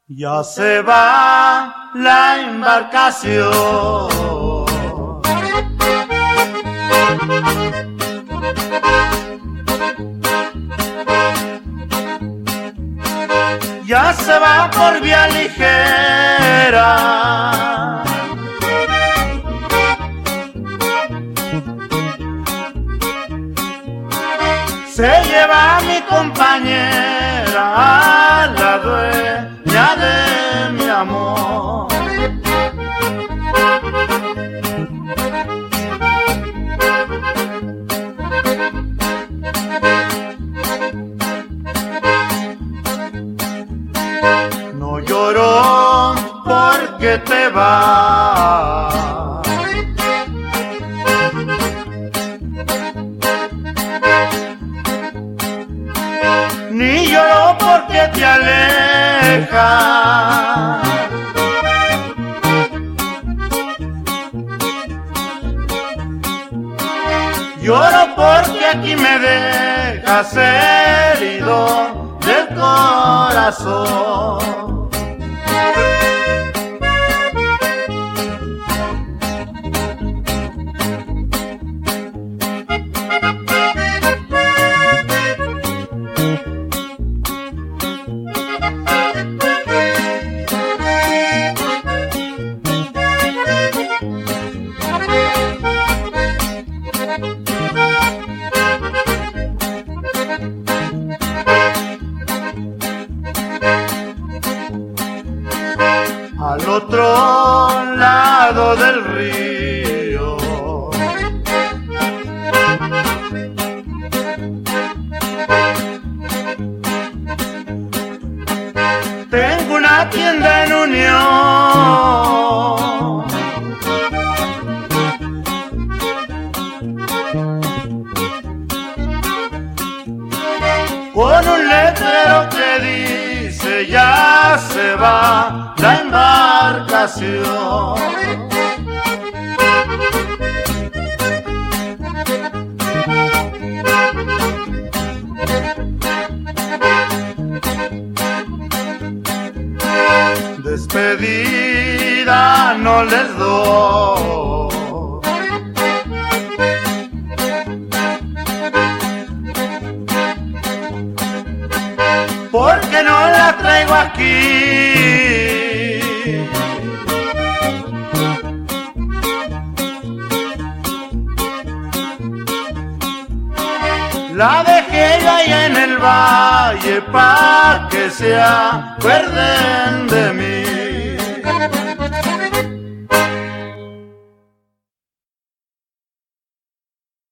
Ya se va la embarcación, ya se va por vía ligera, se lleva a mi compañera, a la dueña de mi amor. No lloro porque te vas, ni lloro porque te alejas. Lloro porque aquí me dejas herido del corazón. Al otro lado del río, tengo una tienda en Unión, con un letrero que dice ya se va la embarcación. Despedida no les doy, porque no la traigo aquí. La dejé yo ahí en el valle pa' que se acuerden de mí.